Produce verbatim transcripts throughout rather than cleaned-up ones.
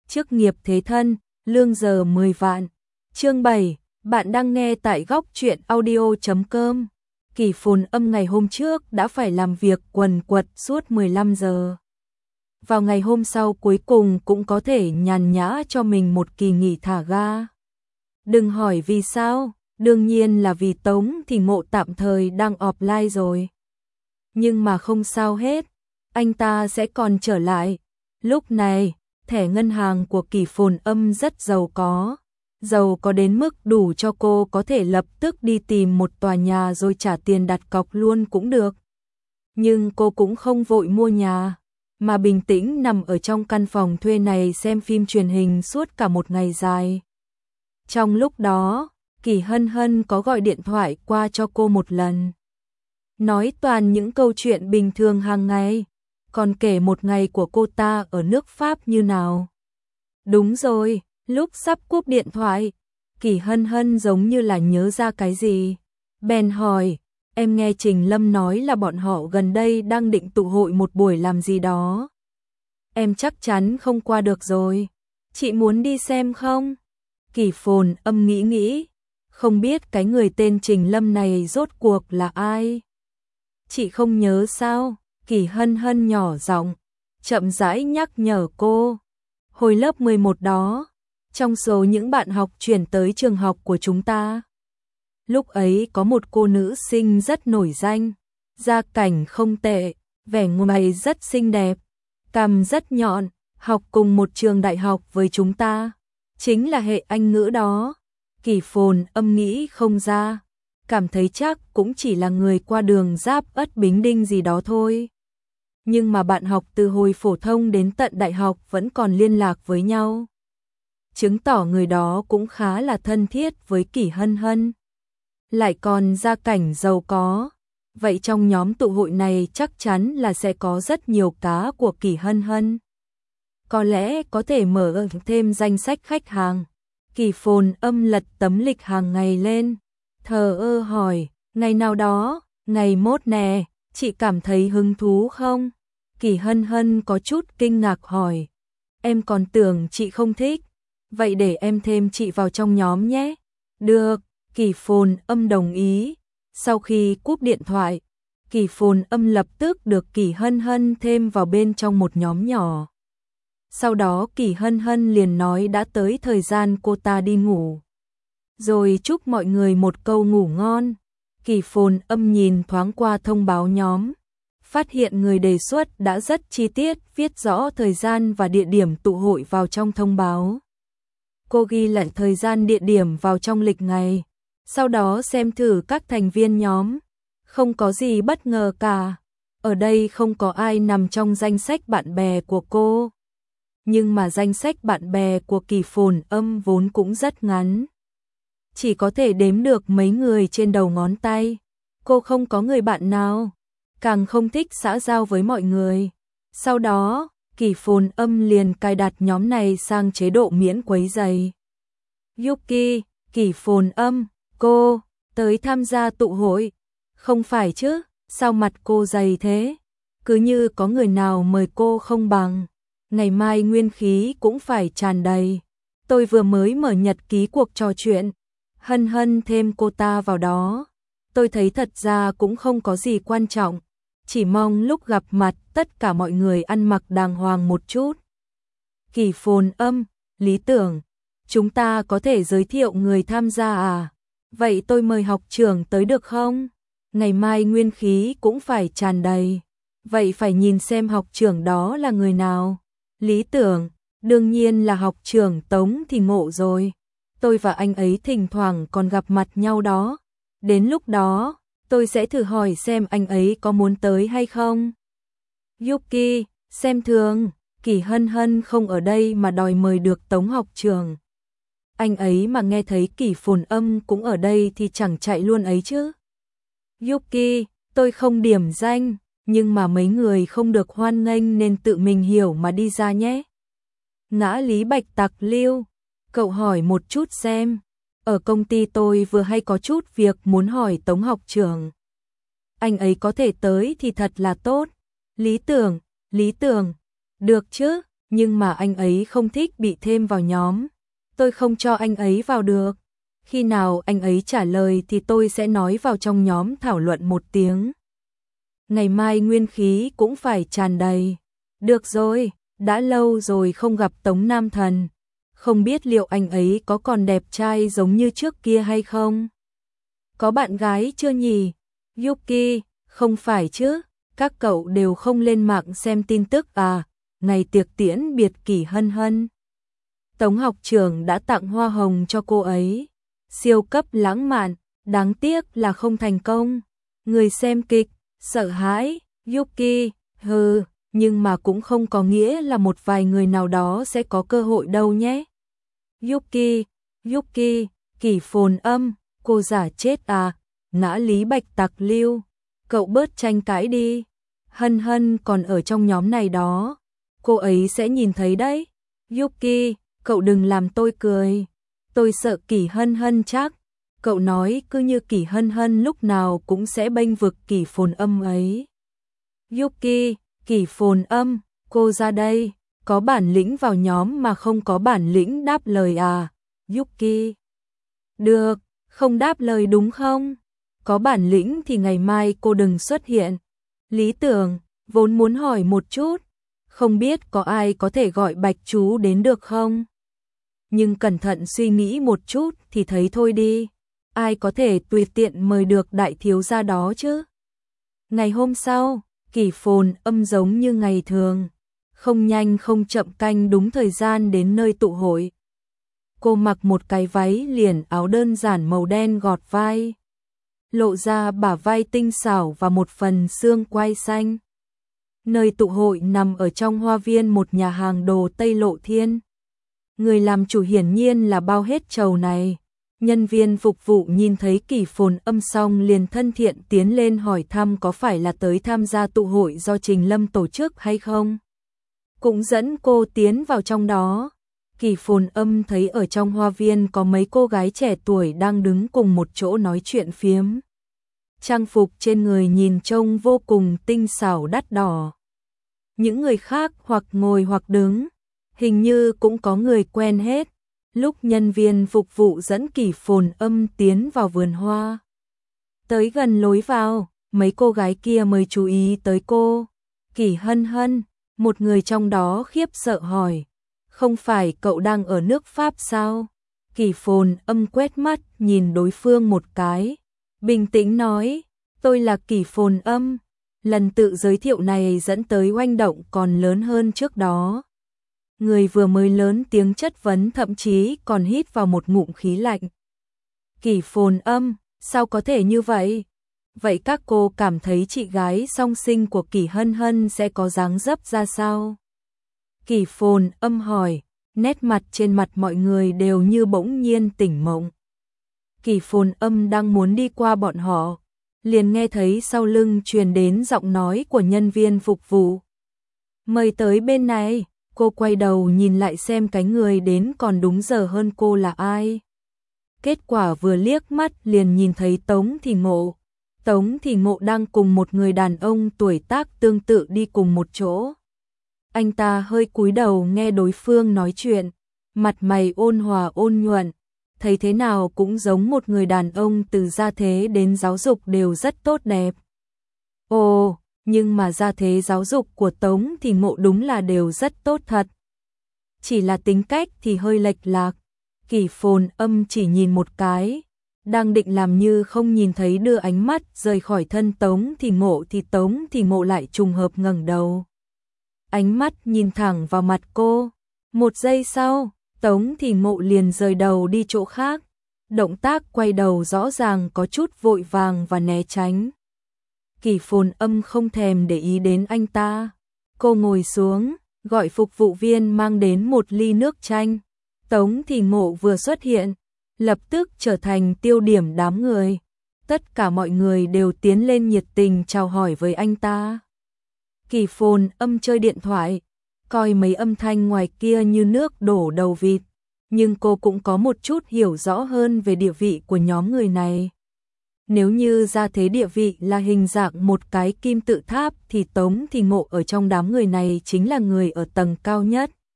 chức nghiệp thế thân, lương giờ mười vạn. Chương bảy, bạn đang nghe tại góc truyện audio chấm com. Kỷ Phồn Âm ngày hôm trước đã phải làm việc quần quật suốt mười lăm giờ. Vào ngày hôm sau cuối cùng cũng có thể nhàn nhã cho mình một kỳ nghỉ thả ga. Đừng hỏi vì sao, đương nhiên là vì Tống Thì Ngộ tạm thời đang offline rồi. Nhưng mà không sao hết, anh ta sẽ còn trở lại. Lúc này, thẻ ngân hàng của Kỷ Phồn Âm rất giàu có. Giàu có đến mức đủ cho cô có thể lập tức đi tìm một tòa nhà rồi trả tiền đặt cọc luôn cũng được. Nhưng cô cũng không vội mua nhà, mà bình tĩnh nằm ở trong căn phòng thuê này xem phim truyền hình suốt cả một ngày dài. Trong lúc đó, Kỷ Hân Hân có gọi điện thoại qua cho cô một lần. Nói toàn những câu chuyện bình thường hàng ngày, còn kể một ngày của cô ta ở nước Pháp như nào. Đúng rồi, lúc sắp cúp điện thoại, Kỷ Hân Hân giống như là nhớ ra cái gì. Bèn hỏi, em nghe Trình Lâm nói là bọn họ gần đây đang định tụ hội một buổi làm gì đó. Em chắc chắn không qua được rồi. Chị muốn đi xem không? Kỷ Phồn Âm nghĩ nghĩ, không biết cái người tên Trình Lâm này rốt cuộc là ai. Chị không nhớ sao? Kỷ Hân Hân nhỏ giọng, chậm rãi nhắc nhở cô. Hồi lớp mười một đó, trong số những bạn học chuyển tới trường học của chúng ta, lúc ấy có một cô nữ sinh rất nổi danh, gia cảnh không tệ, vẻ ngoài rất xinh đẹp, cằm rất nhọn, học cùng một trường đại học với chúng ta, chính là hệ Anh ngữ đó. Kỷ Phồn Âm nghĩ không ra, cảm thấy chắc cũng chỉ là người qua đường Giáp Ất Bính Đinh gì đó thôi. Nhưng mà bạn học từ hồi phổ thông đến tận đại học vẫn còn liên lạc với nhau, chứng tỏ người đó cũng khá là thân thiết với Kỷ Hân Hân. Lại còn gia cảnh giàu có, vậy trong nhóm tụ hội này chắc chắn là sẽ có rất nhiều cá của Kỷ Hân Hân. Có lẽ có thể mở thêm danh sách khách hàng. Kỷ Phồn Âm lật tấm lịch hàng ngày lên, thờ ơ hỏi, ngày nào đó, ngày mốt nè, chị cảm thấy hứng thú không? Kỷ Hân Hân có chút kinh ngạc hỏi, em còn tưởng chị không thích, vậy để em thêm chị vào trong nhóm nhé. Được, Kỷ Phồn Âm đồng ý. Sau khi cúp điện thoại, Kỷ Phồn Âm lập tức được Kỷ Hân Hân thêm vào bên trong một nhóm nhỏ. Sau đó Kỷ Hân Hân liền nói đã tới thời gian cô ta đi ngủ, rồi chúc mọi người một câu ngủ ngon. Kỷ Phồn Âm nhìn thoáng qua thông báo nhóm, phát hiện người đề xuất đã rất chi tiết viết rõ thời gian và địa điểm tụ hội vào trong thông báo. Cô ghi lại thời gian địa điểm vào trong lịch ngày, sau đó xem thử các thành viên nhóm, không có gì bất ngờ cả. Ở đây không có ai nằm trong danh sách bạn bè của cô. Nhưng mà danh sách bạn bè của Kỷ Phồn Âm vốn cũng rất ngắn, chỉ có thể đếm được mấy người trên đầu ngón tay. Cô không có người bạn nào, càng không thích xã giao với mọi người. Sau đó, Kỷ Phồn Âm liền cài đặt nhóm này sang chế độ miễn quấy rầy. Yuki, Kỷ Phồn Âm, cô tới tham gia tụ hội? Không phải chứ, sao mặt cô dày thế? Cứ như có người nào mời cô không bằng. Ngày mai nguyên khí cũng phải tràn đầy. Tôi vừa mới mở nhật ký cuộc trò chuyện, Hân Hân thêm cô ta vào đó. Tôi thấy thật ra cũng không có gì quan trọng, chỉ mong lúc gặp mặt tất cả mọi người ăn mặc đàng hoàng một chút. Kỷ Phồn Âm, lý tưởng, chúng ta có thể giới thiệu người tham gia à? Vậy tôi mời học trưởng tới được không? Ngày mai nguyên khí cũng phải tràn đầy, vậy phải nhìn xem học trưởng đó là người nào. Lý tưởng, đương nhiên là học trưởng Tống Thì Ngộ rồi. Tôi và anh ấy thỉnh thoảng còn gặp mặt nhau đó. Đến lúc đó, tôi sẽ thử hỏi xem anh ấy có muốn tới hay không. Yuki, xem thường, Kỷ Hân Hân không ở đây mà đòi mời được Tống học trưởng. Anh ấy mà nghe thấy Kỷ Phồn Âm cũng ở đây thì chẳng chạy luôn ấy chứ. Yuki, tôi không điểm danh, nhưng mà mấy người không được hoan nghênh nên tự mình hiểu mà đi ra nhé. Ngã Lý Bạch Tặc Lưu, cậu hỏi một chút xem. Ở công ty tôi vừa hay có chút việc muốn hỏi Tống học trưởng. Anh ấy có thể tới thì thật là tốt. Lý tưởng, lý tưởng, được chứ, nhưng mà anh ấy không thích bị thêm vào nhóm. Tôi không cho anh ấy vào được. Khi nào anh ấy trả lời thì tôi sẽ nói vào trong nhóm thảo luận một tiếng. Ngày mai nguyên khí cũng phải tràn đầy. Được rồi, đã lâu rồi không gặp Tống Nam Thần. Không biết liệu anh ấy có còn đẹp trai giống như trước kia hay không? Có bạn gái chưa nhỉ? Yuki, không phải chứ, các cậu đều không lên mạng xem tin tức à, ngày tiệc tiễn biệt Kỷ Hân Hân. Tống học trưởng đã tặng hoa hồng cho cô ấy. Siêu cấp lãng mạn, đáng tiếc là không thành công. Người xem kịch, sợ hãi, Yuki, hừ, nhưng mà cũng không có nghĩa là một vài người nào đó sẽ có cơ hội đâu nhé. Yuki, Yuki, Kỷ Phồn Âm, cô giả chết à, ngã Lý Bạch Tặc Lưu, cậu bớt tranh cãi đi. Hân Hân còn ở trong nhóm này đó, cô ấy sẽ nhìn thấy đấy. Yuki, cậu đừng làm tôi cười. Tôi sợ Kỷ Hân Hân chắc. Cậu nói cứ như Kỷ Hân Hân lúc nào cũng sẽ bênh vực Kỷ Phồn Âm ấy. Yuki, Kỷ Phồn Âm, cô ra đây, có bản lĩnh vào nhóm mà không có bản lĩnh đáp lời à, Yuki. Được, không đáp lời đúng không? Có bản lĩnh thì ngày mai cô đừng xuất hiện. Lý Tưởng, vốn muốn hỏi một chút, không biết có ai có thể gọi Bạch chú đến được không? Nhưng cẩn thận suy nghĩ một chút thì thấy thôi đi. Ai có thể tùy tiện mời được đại thiếu gia đó chứ? Ngày hôm sau, Kỷ Phồn Âm giống như ngày thường, không nhanh không chậm canh đúng thời gian đến nơi tụ hội. Cô mặc một cái váy liền áo đơn giản màu đen gọt vai, lộ ra bả vai tinh xảo và một phần xương quai xanh. Nơi tụ hội nằm ở trong hoa viên một nhà hàng đồ Tây Lộ Thiên. Người làm chủ hiển nhiên là bao hết trầu này. Nhân viên phục vụ nhìn thấy Kỷ Phồn Âm xong liền thân thiện tiến lên hỏi thăm có phải là tới tham gia tụ hội do Trình Lâm tổ chức hay không. Cũng dẫn cô tiến vào trong đó. Kỷ Phồn Âm thấy ở trong hoa viên có mấy cô gái trẻ tuổi đang đứng cùng một chỗ nói chuyện phiếm. Trang phục trên người nhìn trông vô cùng tinh xảo đắt đỏ. Những người khác hoặc ngồi hoặc đứng, hình như cũng có người quen hết. Lúc nhân viên phục vụ dẫn Kỷ Phồn Âm tiến vào vườn hoa, tới gần lối vào, mấy cô gái kia mới chú ý tới cô. Kỷ Hân Hân, một người trong đó khiếp sợ hỏi, không phải cậu đang ở nước Pháp sao? Kỷ Phồn Âm quét mắt nhìn đối phương một cái, bình tĩnh nói, tôi là Kỷ Phồn Âm. Lần tự giới thiệu này dẫn tới oanh động còn lớn hơn trước đó. Người vừa mới lớn tiếng chất vấn thậm chí còn hít vào một ngụm khí lạnh. Kỷ Phồn Âm, sao có thể như vậy? Vậy các cô cảm thấy chị gái song sinh của Kỷ Hân Hân sẽ có dáng dấp ra sao? Kỷ Phồn Âm hỏi, nét mặt trên mặt mọi người đều như bỗng nhiên tỉnh mộng. Kỷ Phồn Âm đang muốn đi qua bọn họ, liền nghe thấy sau lưng truyền đến giọng nói của nhân viên phục vụ. Mời tới bên này. Cô quay đầu nhìn lại xem cái người đến còn đúng giờ hơn cô là ai. Kết quả vừa liếc mắt liền nhìn thấy Tống Thì Ngộ. Tống Thì Ngộ đang cùng một người đàn ông tuổi tác tương tự đi cùng một chỗ. Anh ta hơi cúi đầu nghe đối phương nói chuyện, mặt mày ôn hòa ôn nhuận, thấy thế nào cũng giống một người đàn ông từ gia thế đến giáo dục đều rất tốt đẹp. Ồ, nhưng mà gia thế giáo dục của Tống Thì Ngộ đúng là đều rất tốt thật. Chỉ là tính cách thì hơi lệch lạc. Kỷ Phồn Âm chỉ nhìn một cái, đang định làm như không nhìn thấy đưa ánh mắt rời khỏi thân Tống Thì Ngộ thì Tống Thì Ngộ lại trùng hợp ngẩng đầu. Ánh mắt nhìn thẳng vào mặt cô. Một giây sau, Tống Thì Ngộ liền rời đầu đi chỗ khác. Động tác quay đầu rõ ràng có chút vội vàng và né tránh. Kỷ Phồn Âm không thèm để ý đến anh ta. Cô ngồi xuống, gọi phục vụ viên mang đến một ly nước chanh. Tống Thì Ngộ vừa xuất hiện, lập tức trở thành tiêu điểm đám người. Tất cả mọi người đều tiến lên nhiệt tình chào hỏi với anh ta. Kỷ Phồn Âm chơi điện thoại, coi mấy âm thanh ngoài kia như nước đổ đầu vịt. Nhưng cô cũng có một chút hiểu rõ hơn về địa vị của nhóm người này. Nếu như gia thế địa vị là hình dạng một cái kim tự tháp thì Tống Thì Ngộ ở trong đám người này chính là người ở tầng cao nhất.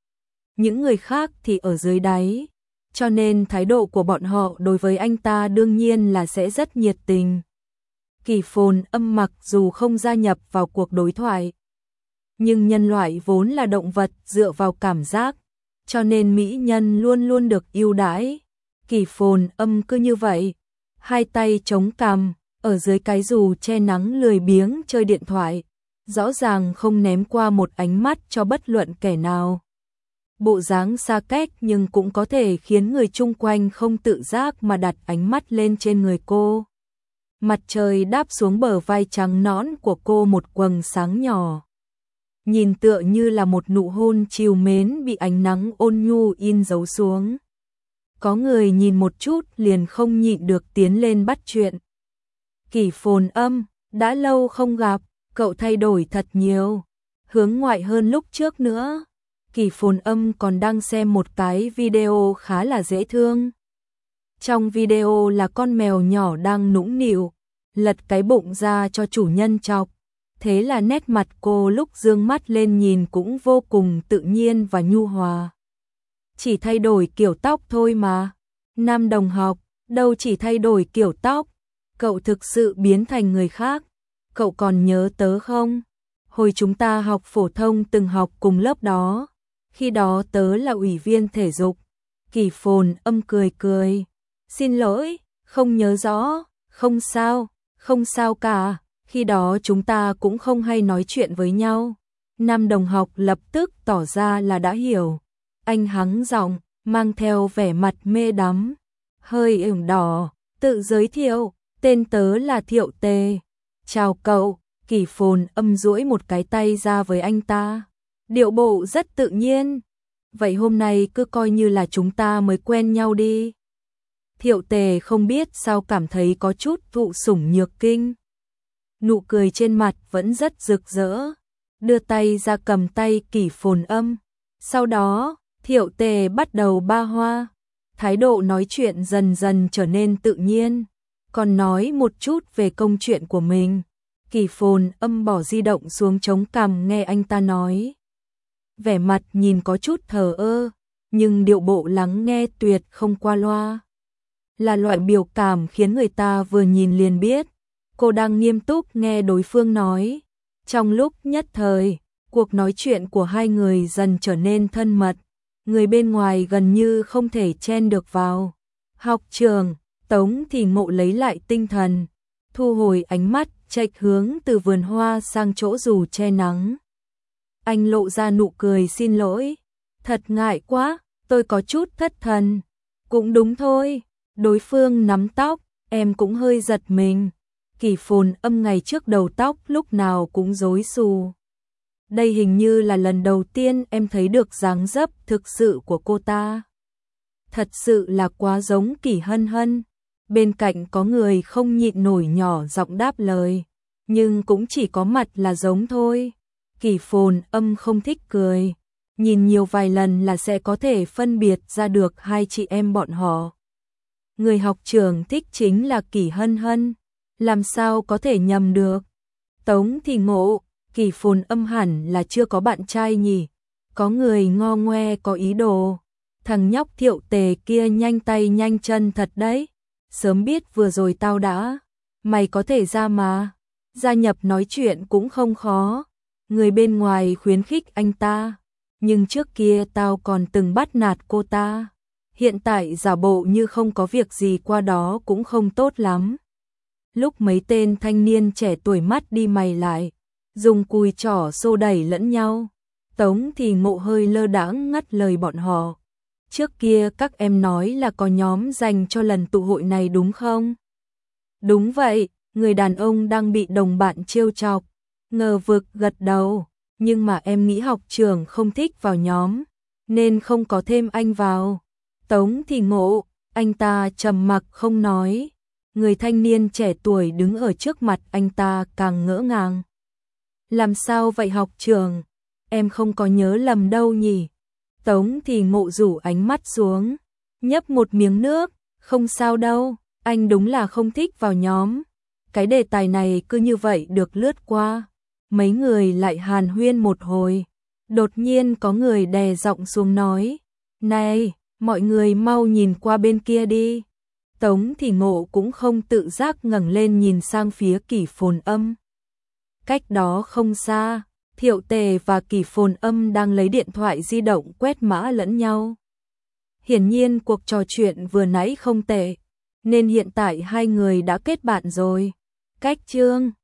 những người khác thì ở dưới đáy, cho nên thái độ của bọn họ đối với anh ta đương nhiên là sẽ rất nhiệt tình. Kỳ Phồn Âm mặc dù không gia nhập vào cuộc đối thoại, nhưng nhân loại vốn là động vật dựa vào cảm giác, cho nên mỹ nhân luôn luôn được ưu đãi. Kỳ Phồn Âm cứ như vậy, hai tay chống cằm, ở dưới cái dù che nắng lười biếng chơi điện thoại, rõ ràng không ném qua một ánh mắt cho bất luận kẻ nào. Bộ dáng xa cách nhưng cũng có thể khiến người chung quanh không tự giác mà đặt ánh mắt lên trên người cô. Mặt trời đáp xuống bờ vai trắng nõn của cô một quầng sáng nhỏ, nhìn tựa như là một nụ hôn trìu mến bị ánh nắng ôn nhu in dấu xuống. Có người nhìn một chút liền không nhịn được tiến lên bắt chuyện. Kỳ Phồn Âm, đã lâu không gặp, cậu thay đổi thật nhiều, hướng ngoại hơn lúc trước nữa. Kỳ Phồn Âm còn đang xem một cái video khá là dễ thương. Trong video là con mèo nhỏ đang nũng nịu, lật cái bụng ra cho chủ nhân chọc. Thế là nét mặt cô lúc dương mắt lên nhìn cũng vô cùng tự nhiên và nhu hòa. Chỉ thay đổi kiểu tóc thôi mà. Nam đồng học, đâu chỉ thay đổi kiểu tóc, cậu thực sự biến thành người khác. Cậu còn nhớ tớ không? Hồi chúng ta học phổ thông từng học cùng lớp đó. Khi đó tớ là ủy viên thể dục. Kỳ Phồn Âm cười cười. Xin lỗi, không nhớ rõ, không sao, không sao cả. Khi đó chúng ta cũng không hay nói chuyện với nhau. Nam đồng học lập tức tỏ ra là đã hiểu. Anh hắng giọng, mang theo vẻ mặt mê đắm, hơi ửng đỏ, tự giới thiệu, tên tớ là Thiệu Tề. Chào cậu. Kỳ Phồn Âm duỗi một cái tay ra với anh ta, điệu bộ rất tự nhiên. Vậy hôm nay cứ coi như là chúng ta mới quen nhau đi. Thiệu Tề không biết sao cảm thấy có chút thụ sủng nhược kinh. Nụ cười trên mặt vẫn rất rực rỡ, đưa tay ra cầm tay Kỳ Phồn Âm. Sau đó, Thiệu Tề bắt đầu ba hoa, thái độ nói chuyện dần dần trở nên tự nhiên, còn nói một chút về công chuyện của mình. Kỳ Phồn Âm bỏ di động xuống chống cằm nghe anh ta nói. Vẻ mặt nhìn có chút thờ ơ, nhưng điệu bộ lắng nghe tuyệt không qua loa. Là loại biểu cảm khiến người ta vừa nhìn liền biết cô đang nghiêm túc nghe đối phương nói. Trong lúc nhất thời, cuộc nói chuyện của hai người dần trở nên thân mật, người bên ngoài gần như không thể chen được vào. Học trường, Tống thì Ngộ lấy lại tinh thần, thu hồi ánh mắt, chệch hướng từ vườn hoa sang chỗ dù che nắng. Anh lộ ra nụ cười xin lỗi. Thật ngại quá, tôi có chút thất thần. Cũng đúng thôi. Đối phương nắm tóc, em cũng hơi giật mình. Kỳ Phồn Âm ngày trước đầu tóc lúc nào cũng rối xù. Đây hình như là lần đầu tiên em thấy được dáng dấp thực sự của cô ta. Thật sự là quá giống Kỳ Hân Hân. Bên cạnh có người không nhịn nổi nhỏ giọng đáp lời, nhưng cũng chỉ có mặt là giống thôi. Kỳ Phồn Âm không thích cười, nhìn nhiều vài lần là sẽ có thể phân biệt ra được hai chị em bọn họ. Người học trường thích chính là Kỳ Hân Hân, làm sao có thể nhầm được. Tống thì Ngộ, Kỳ Phồn Âm hẳn là chưa có bạn trai nhỉ. Có người ngo ngoe có ý đồ. Thằng nhóc Thiệu Tề kia nhanh tay nhanh chân thật đấy. Sớm biết vừa rồi tao đã. Mày có thể ra mà. Gia nhập nói chuyện cũng không khó. Người bên ngoài khuyến khích anh ta. Nhưng trước kia tao còn từng bắt nạt cô ta. Hiện tại giả bộ như không có việc gì qua đó cũng không tốt lắm. Lúc mấy tên thanh niên trẻ tuổi mắt đi mày lại, dùng cùi trỏ xô đẩy lẫn nhau. Tống thì Ngộ hơi lơ đãng ngắt lời bọn họ. Trước kia các em nói là có nhóm dành cho lần tụ hội này đúng không? Đúng vậy, người đàn ông đang bị đồng bạn trêu chọc. Ngờ vực gật đầu, nhưng mà em nghĩ học trưởng không thích vào nhóm, nên không có thêm anh vào. Tống thì Ngộ, anh ta trầm mặc không nói. Người thanh niên trẻ tuổi đứng ở trước mặt anh ta càng ngỡ ngàng. Làm sao vậy học trưởng? Em không có nhớ lầm đâu nhỉ? Tống thì Ngộ rủ ánh mắt xuống, nhấp một miếng nước. Không sao đâu, anh đúng là không thích vào nhóm. Cái đề tài này cứ như vậy được lướt qua. Mấy người lại hàn huyên một hồi. Đột nhiên có người đè giọng xuống nói, này, mọi người mau nhìn qua bên kia đi. Tống Thì Ngộ cũng không tự giác ngẩng lên nhìn sang phía Kỷ Phồn Âm. Cách đó không xa, Thiệu Tề và Kỷ Phồn Âm đang lấy điện thoại di động quét mã lẫn nhau. Hiển nhiên cuộc trò chuyện vừa nãy không tệ, nên hiện tại hai người đã kết bạn rồi. Cách chương